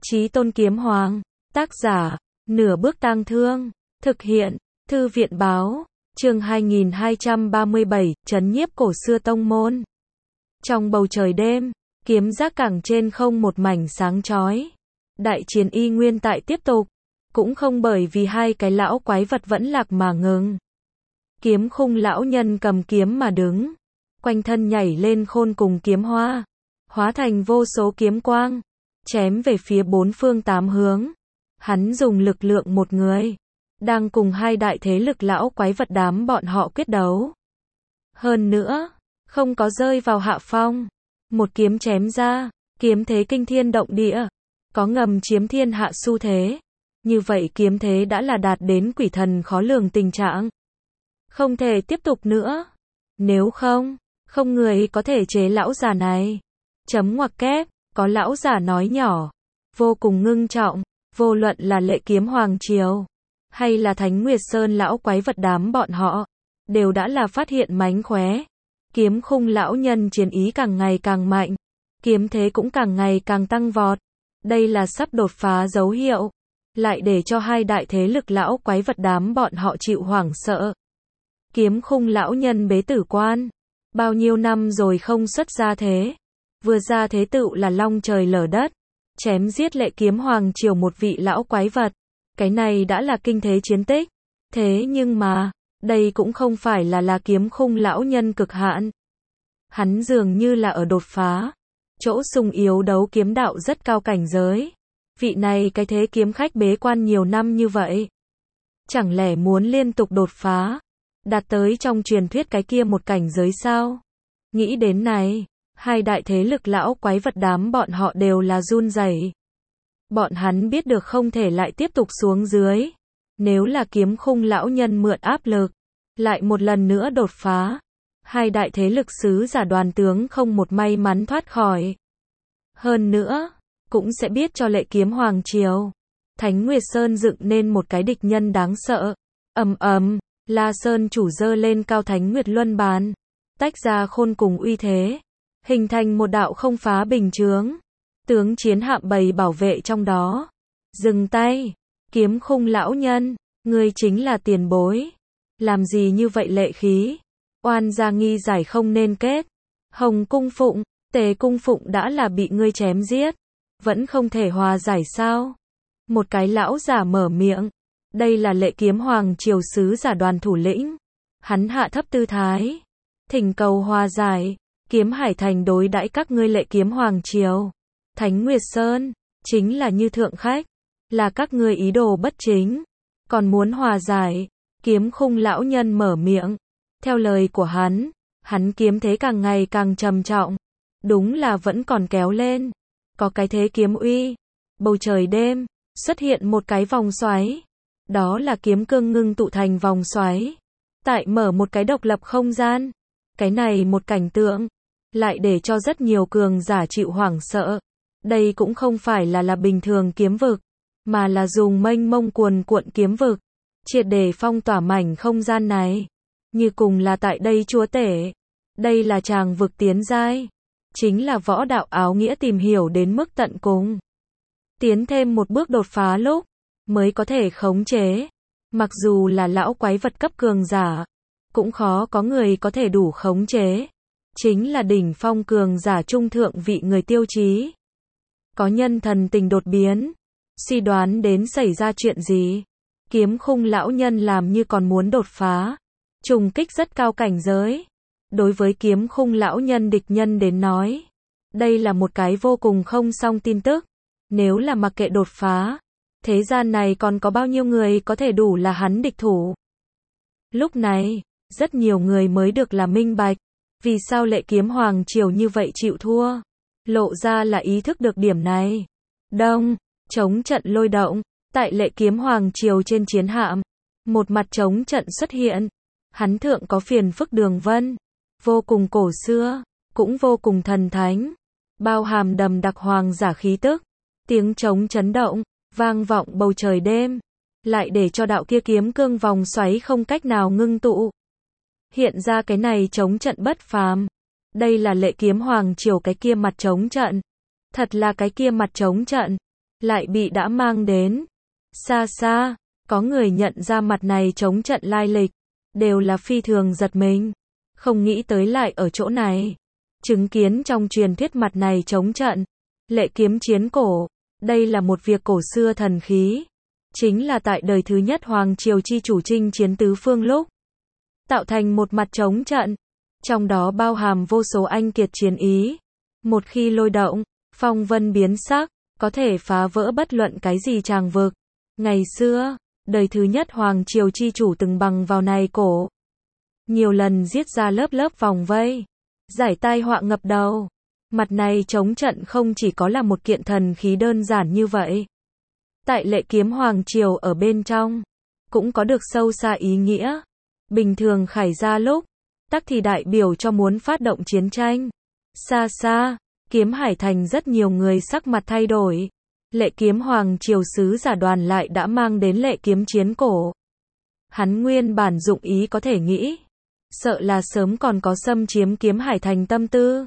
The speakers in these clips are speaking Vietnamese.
Chí Tôn Kiếm Hoàng. Tác giả, Nửa Bước Tang Thương. Thực hiện, Thư viện báo. Chương 2237, Trấn nhiếp cổ xưa tông môn. Trong bầu trời đêm, kiếm giác cảng trên không một mảnh sáng chói. Đại chiến y nguyên tại tiếp tục, cũng không bởi vì hai cái lão quái vật vẫn lạc mà ngừng. Kiếm khung lão nhân cầm kiếm mà đứng, quanh thân nhảy lên khôn cùng kiếm hoa, hóa thành vô số kiếm quang, chém về phía bốn phương tám hướng. Hắn dùng lực lượng một người, đang cùng hai đại thế lực lão quái vật đám bọn họ quyết đấu. Hơn nữa, không có rơi vào hạ phong. Một kiếm chém ra, kiếm thế kinh thiên động địa, có ngầm chiếm thiên hạ xu thế. Như vậy kiếm thế đã là đạt đến quỷ thần khó lường tình trạng. Không thể tiếp tục nữa. Nếu không, không người có thể chế lão già này. Chấm ngoặc kép, có lão già nói nhỏ, vô cùng ngưng trọng, vô luận là Lệ Kiếm Hoàng Triều, hay là Thánh Nguyệt Sơn lão quái vật đám bọn họ, đều đã là phát hiện mánh khóe. Kiếm khung lão nhân chiến ý càng ngày càng mạnh, kiếm thế cũng càng ngày càng tăng vọt. Đây là sắp đột phá dấu hiệu, lại để cho hai đại thế lực lão quái vật đám bọn họ chịu hoảng sợ. Kiếm khung lão nhân bế tử quan, bao nhiêu năm rồi không xuất ra thế, vừa ra thế tựu là long trời lở đất, chém giết Lệ Kiếm Hoàng Triều một vị lão quái vật. Cái này đã là kinh thế chiến tích. Thế nhưng mà, đây cũng không phải là kiếm khung lão nhân cực hạn. Hắn dường như là ở đột phá, chỗ sung yếu đấu kiếm đạo rất cao cảnh giới. Vị này cái thế kiếm khách bế quan nhiều năm như vậy, chẳng lẽ muốn liên tục đột phá, đạt tới trong truyền thuyết cái kia một cảnh giới sao? Nghĩ đến này, hai đại thế lực lão quái vật đám bọn họ đều là run rẩy. Bọn hắn biết được không thể lại tiếp tục xuống dưới. Nếu là kiếm khung lão nhân mượn áp lực, lại một lần nữa đột phá, hai đại thế lực sứ giả đoàn tướng không một may mắn thoát khỏi. Hơn nữa, cũng sẽ biết cho Lệ Kiếm Hoàng Triều, Thánh Nguyệt Sơn dựng nên một cái địch nhân đáng sợ. Ầm ầm, La Sơn chủ giơ lên cao Thánh Nguyệt Luân bàn, tách ra khôn cùng uy thế, hình thành một đạo không phá bình chướng. Tướng chiến hạm bầy bảo vệ trong đó. Dừng tay, kiếm khung lão nhân, ngươi chính là tiền bối. Làm gì như vậy lệ khí? Oan gia nghi giải không nên kết. Hồng Cung Phụng, Tề Cung Phụng đã là bị ngươi chém giết, vẫn không thể hòa giải sao? Một cái lão giả mở miệng. Đây là Lệ Kiếm Hoàng Triều sứ giả đoàn thủ lĩnh. Hắn hạ thấp tư thái, thỉnh cầu hòa giải. Kiếm Hải Thành đối đãi các ngươi Lệ Kiếm Hoàng Triều, Thánh Nguyệt Sơn, chính là như thượng khách, là các ngươi ý đồ bất chính, còn muốn hòa giải. Kiếm khung lão nhân mở miệng. Theo lời của hắn kiếm thế càng ngày càng trầm trọng, đúng là vẫn còn kéo lên, có cái thế kiếm uy. Bầu trời đêm, xuất hiện một cái vòng xoáy, đó là kiếm cương ngưng tụ thành vòng xoáy, tại mở một cái độc lập không gian. Cái này một cảnh tượng, lại để cho rất nhiều cường giả chịu hoảng sợ. Đây cũng không phải là bình thường kiếm vực, mà là dùng mênh mông cuồn cuộn kiếm vực, triệt để phong tỏa mảnh không gian này. Như cùng là tại đây chúa tể. Đây là tràng vực tiến giai, chính là võ đạo áo nghĩa tìm hiểu đến mức tận cùng. Tiến thêm một bước đột phá lúc, mới có thể khống chế. Mặc dù là lão quái vật cấp cường giả, cũng khó có người có thể đủ khống chế. Chính là đỉnh phong cường giả trung thượng vị người tiêu chí. Có nhân thần tình đột biến, suy đoán đến xảy ra chuyện gì. Kiếm khung lão nhân làm như còn muốn đột phá, trùng kích rất cao cảnh giới. Đối với kiếm khung lão nhân địch nhân đến nói, đây là một cái vô cùng không xong tin tức. Nếu là mặc kệ đột phá, thế gian này còn có bao nhiêu người có thể đủ là hắn địch thủ. Lúc này, rất nhiều người mới được là minh bạch, vì sao Lệ Kiếm Hoàng Triều như vậy chịu thua. Lộ ra là ý thức được điểm này. Đông, chống trận lôi động, tại Lệ Kiếm Hoàng Triều trên chiến hạm, một mặt chống trận xuất hiện. Hắn thượng có phiền phức đường vân, vô cùng cổ xưa, cũng vô cùng thần thánh, bao hàm đầm đặc hoàng giả khí tức. Tiếng trống chấn động, vang vọng bầu trời đêm, lại để cho đạo kia kiếm cương vòng xoáy không cách nào ngưng tụ. Hiện ra cái này chống trận bất phàm. Đây là Lệ Kiếm Hoàng Triều cái kia mặt chống trận. Thật là cái kia mặt chống trận, lại bị đã mang đến. Xa xa, có người nhận ra mặt này chống trận lai lịch, đều là phi thường giật mình. Không nghĩ tới lại ở chỗ này. Chứng kiến trong truyền thuyết mặt này chống trận, lệ kiếm chiến cổ, đây là một việc cổ xưa thần khí. Chính là tại đời thứ nhất Hoàng Triều chi chủ chinh chiến tứ phương lúc, tạo thành một mặt chống trận, trong đó bao hàm vô số anh kiệt chiến ý. Một khi lôi động, phong vân biến sắc, có thể phá vỡ bất luận cái gì tràng vực. Ngày xưa, đời thứ nhất Hoàng Triều chi chủ từng bằng vào này cổ. Nhiều lần giết ra lớp lớp vòng vây, giải tai họa ngập đầu. Mặt này chống trận không chỉ có là một kiện thần khí đơn giản như vậy. Tại lệ kiếm Hoàng Triều ở bên trong, cũng có được sâu xa ý nghĩa. Bình thường khải ra lúc, tắc thì đại biểu cho muốn phát động chiến tranh. Xa xa, kiếm hải thành rất nhiều người sắc mặt thay đổi. Lệ kiếm Hoàng Triều sứ giả đoàn lại đã mang đến lệ kiếm chiến cổ. Hắn nguyên bản dụng ý có thể nghĩ, sợ là sớm còn có xâm chiếm kiếm hải thành tâm tư.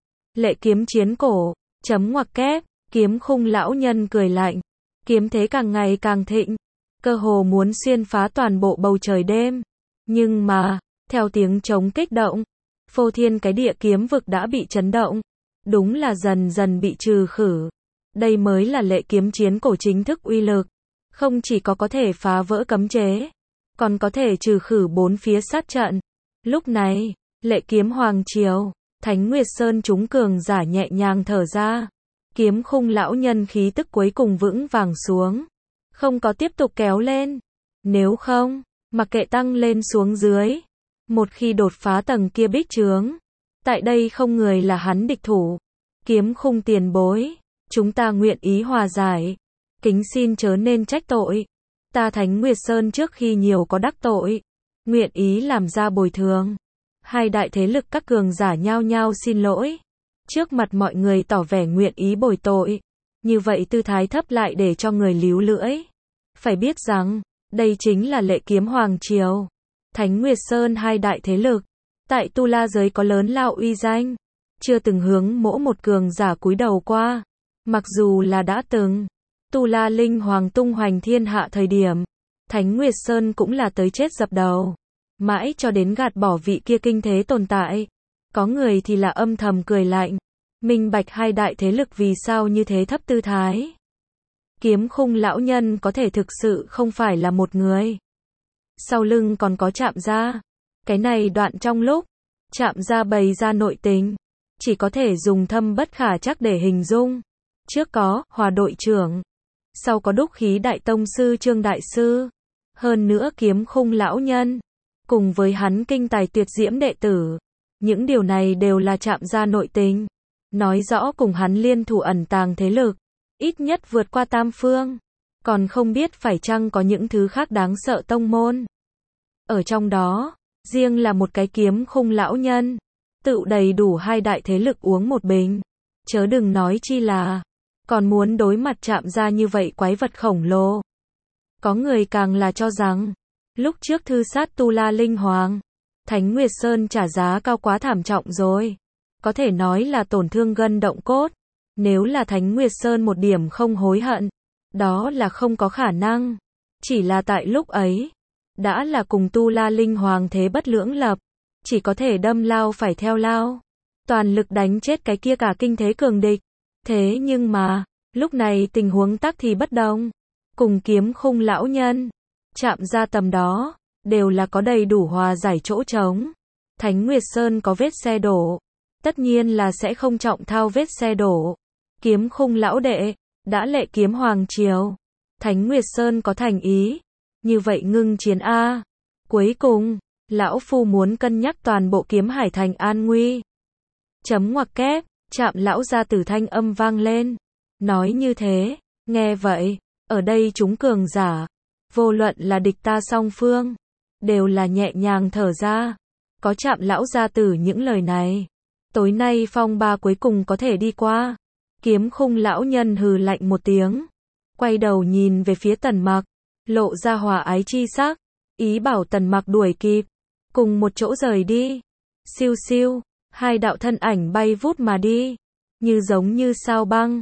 Lệ kiếm chiến cổ, chấm ngoặc kép, kiếm khung lão nhân cười lạnh. Kiếm thế càng ngày càng thịnh, cơ hồ muốn xuyên phá toàn bộ bầu trời đêm. Nhưng mà, theo tiếng trống kích động, phô thiên cái địa kiếm vực đã bị chấn động. Đúng là dần dần bị trừ khử. Đây mới là lệ kiếm chiến cổ chính thức uy lực. Không chỉ có thể phá vỡ cấm chế, còn có thể trừ khử bốn phía sát trận. Lúc này, lệ kiếm Hoàng Triều, Thánh Nguyệt Sơn chúng cường giả nhẹ nhàng thở ra. Kiếm khung lão nhân khí tức cuối cùng vững vàng xuống. Không có tiếp tục kéo lên. Nếu không, mặc kệ tăng lên xuống dưới. Một khi đột phá tầng kia bích chướng, tại đây không người là hắn địch thủ. Kiếm khung tiền bối, chúng ta nguyện ý hòa giải. Kính xin chớ nên trách tội. Ta Thánh Nguyệt Sơn trước khi nhiều có đắc tội, nguyện ý làm ra bồi thường. Hai đại thế lực các cường giả nhao nhao xin lỗi. Trước mặt mọi người tỏ vẻ nguyện ý bồi tội. Như vậy tư thái thấp lại để cho người líu lưỡi. Phải biết rằng, đây chính là lệ kiếm Hoàng Triều. Thánh Nguyệt Sơn hai đại thế lực. Tại Tu La giới có lớn lao uy danh. Chưa từng hướng mỗ một cường giả cúi đầu qua. Mặc dù là đã từng. Tu La Linh Hoàng tung hoành thiên hạ thời điểm. Thánh Nguyệt Sơn cũng là tới chết dập đầu. Mãi cho đến gạt bỏ vị kia kinh thế tồn tại. Có người thì là âm thầm cười lạnh. Minh bạch hai đại thế lực vì sao như thế thấp tư thái. Kiếm khung lão nhân có thể thực sự không phải là một người. Sau lưng còn có Trạm Gia. Cái này đoạn trong lúc, Trạm Gia bày ra nội tình. Chỉ có thể dùng thâm bất khả trắc để hình dung. Trước có, Hòa đội trưởng. Sau có Đúc khí đại tông sư Trương Đại Sư. Hơn nữa kiếm khung lão nhân. Cùng với hắn kinh tài tuyệt diễm đệ tử. Những điều này đều là Trạm Gia nội tình. Nói rõ cùng hắn liên thủ ẩn tàng thế lực. Ít nhất vượt qua tam phương. Còn không biết phải chăng có những thứ khác đáng sợ tông môn. Ở trong đó, riêng là một cái kiếm khung lão nhân. Tự đầy đủ hai đại thế lực uống một bình. Chớ đừng nói chi là, còn muốn đối mặt Trạm Gia như vậy quái vật khổng lồ. Có người càng là cho rằng, lúc trước thư sát Tu La Linh Hoàng, Thánh Nguyệt Sơn trả giá cao quá thảm trọng rồi. Có thể nói là tổn thương gân động cốt. Nếu là Thánh Nguyệt Sơn một điểm không hối hận, đó là không có khả năng. Chỉ là tại lúc ấy, đã là cùng Tu La Linh Hoàng thế bất lưỡng lập. Chỉ có thể đâm lao phải theo lao. Toàn lực đánh chết cái kia cả kinh thế cường địch. Thế nhưng mà, lúc này tình huống tắc thì bất đồng. Cùng kiếm khung lão nhân, Trạm Gia tầm đó, đều là có đầy đủ hòa giải chỗ trống. Thánh Nguyệt Sơn có vết xe đổ. Tất nhiên là sẽ không trọng thao vết xe đổ. Kiếm khung lão đệ, đã lệ kiếm Hoàng Triều. Thánh Nguyệt Sơn có thành ý. Như vậy ngưng chiến A. Cuối cùng, lão phu muốn cân nhắc toàn bộ kiếm hải thành an nguy. Chấm ngoặc kép, Trạm lão gia tử thanh âm vang lên. Nói như thế, nghe vậy, ở đây chúng cường giả. Vô luận là địch ta song phương. Đều là nhẹ nhàng thở ra. Có Trạm lão gia tử những lời này. Tối nay phong ba cuối cùng có thể đi qua. Kiếm khung lão nhân hừ lạnh một tiếng. Quay đầu nhìn về phía Tần Mặc. Lộ ra hòa ái chi sắc. Ý bảo Tần Mặc đuổi kịp. Cùng một chỗ rời đi. Siêu siêu. Hai đạo thân ảnh bay vút mà đi. Như giống như sao băng.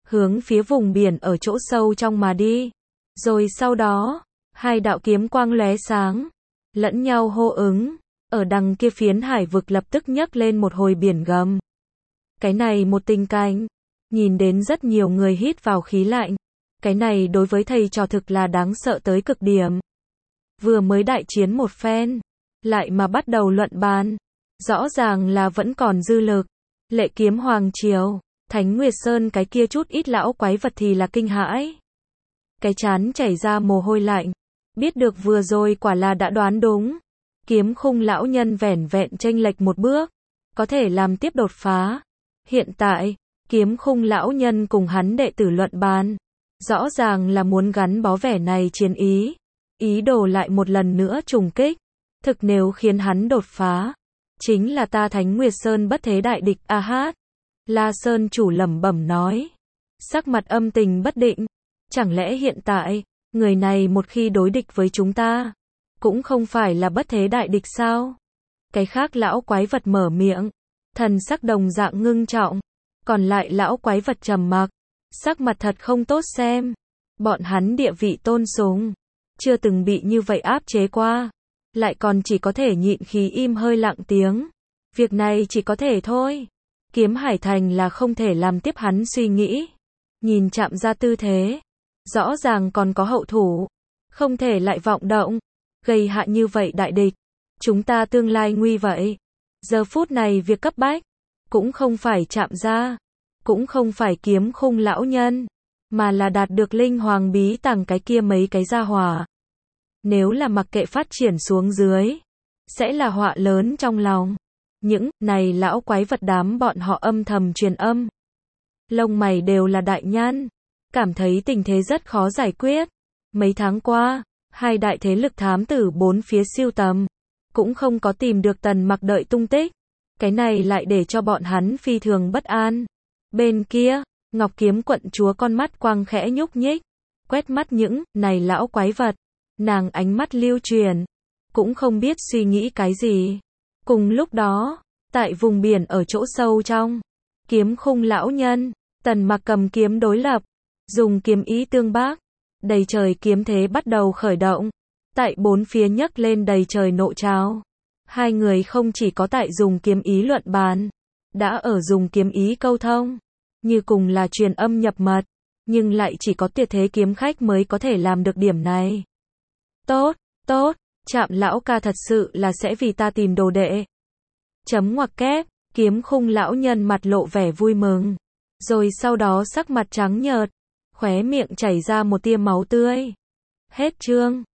hướng phía vùng biển ở chỗ sâu trong mà đi. Rồi sau đó, hai đạo kiếm quang lóe sáng, lẫn nhau hô ứng, ở đằng kia phiến hải vực lập tức nhấc lên một hồi biển gầm. Cái này một tình cảnh, nhìn đến rất nhiều người hít vào khí lạnh. Cái này đối với thầy trò thực là đáng sợ tới cực điểm. Vừa mới đại chiến một phen, lại mà bắt đầu luận bàn. Rõ ràng là vẫn còn dư lực. Lệ Kiếm Hoàng Triều, Thánh Nguyệt Sơn cái kia chút ít lão quái vật thì là kinh hãi. Cái trán chảy ra mồ hôi lạnh. Biết được vừa rồi quả là đã đoán đúng. Kiếm Khung lão nhân vẻn vẹn chênh lệch một bước, có thể làm tiếp đột phá. Hiện tại, Kiếm Khung lão nhân cùng hắn đệ tử luận bàn, rõ ràng là muốn gắn bó vẻ này chiến ý, ý đồ lại một lần nữa trùng kích. Thực nếu khiến hắn đột phá, chính là ta Thánh Nguyệt Sơn bất thế đại địch a hát. La Sơn chủ lẩm bẩm nói, sắc mặt âm tình bất định. Chẳng lẽ hiện tại, người này một khi đối địch với chúng ta, cũng không phải là bất thế đại địch sao? Cái khác lão quái vật mở miệng, thần sắc đồng dạng ngưng trọng, còn lại lão quái vật trầm mặc, sắc mặt thật không tốt xem. Bọn hắn địa vị tôn sùng, chưa từng bị như vậy áp chế qua, lại còn chỉ có thể nhịn khí im hơi lặng tiếng. Việc này chỉ có thể thôi. Kiếm Hải Thành là không thể làm tiếp hắn suy nghĩ. Nhìn chạm ra tư thế, rõ ràng còn có hậu thủ, không thể lại vọng động, gây hại như vậy đại địch. Chúng ta tương lai nguy vậy. Giờ phút này việc cấp bách, cũng không phải chạm ra, cũng không phải Kiếm Khung lão nhân, mà là đạt được linh hoàng bí tàng cái kia mấy cái gia hỏa. Nếu là mặc kệ phát triển xuống dưới, sẽ là họa lớn trong lòng. Những này lão quái vật đám bọn họ âm thầm truyền âm. Lông mày đều là đại nhăn, cảm thấy tình thế rất khó giải quyết. Mấy tháng qua, hai đại thế lực thám tử bốn phía siêu tầm, cũng không có tìm được Tần Mặc đợi tung tích. Cái này lại để cho bọn hắn phi thường bất an. Bên kia, Ngọc Kiếm quận chúa con mắt quang khẽ nhúc nhích, quét mắt những này lão quái vật. Nàng ánh mắt lưu truyền, cũng không biết suy nghĩ cái gì. Cùng lúc đó, tại vùng biển ở chỗ sâu trong, Kiếm Khung lão nhân, Tần Mặc cầm kiếm đối lập, dùng kiếm ý tương bác, đầy trời kiếm thế bắt đầu khởi động, tại bốn phía nhấc lên đầy trời nộ trào. Hai người không chỉ có tại dùng kiếm ý luận bàn, đã ở dùng kiếm ý câu thông, như cùng là truyền âm nhập mật, nhưng lại chỉ có tuyệt thế kiếm khách mới có thể làm được điểm này. Tốt, tốt, Trạm lão ca thật sự là sẽ vì ta tìm đồ đệ. Chấm ngoặc kép, Kiếm Khung lão nhân mặt lộ vẻ vui mừng, rồi sau đó sắc mặt trắng nhợt, khóe miệng chảy ra một tia máu tươi. Hết chương.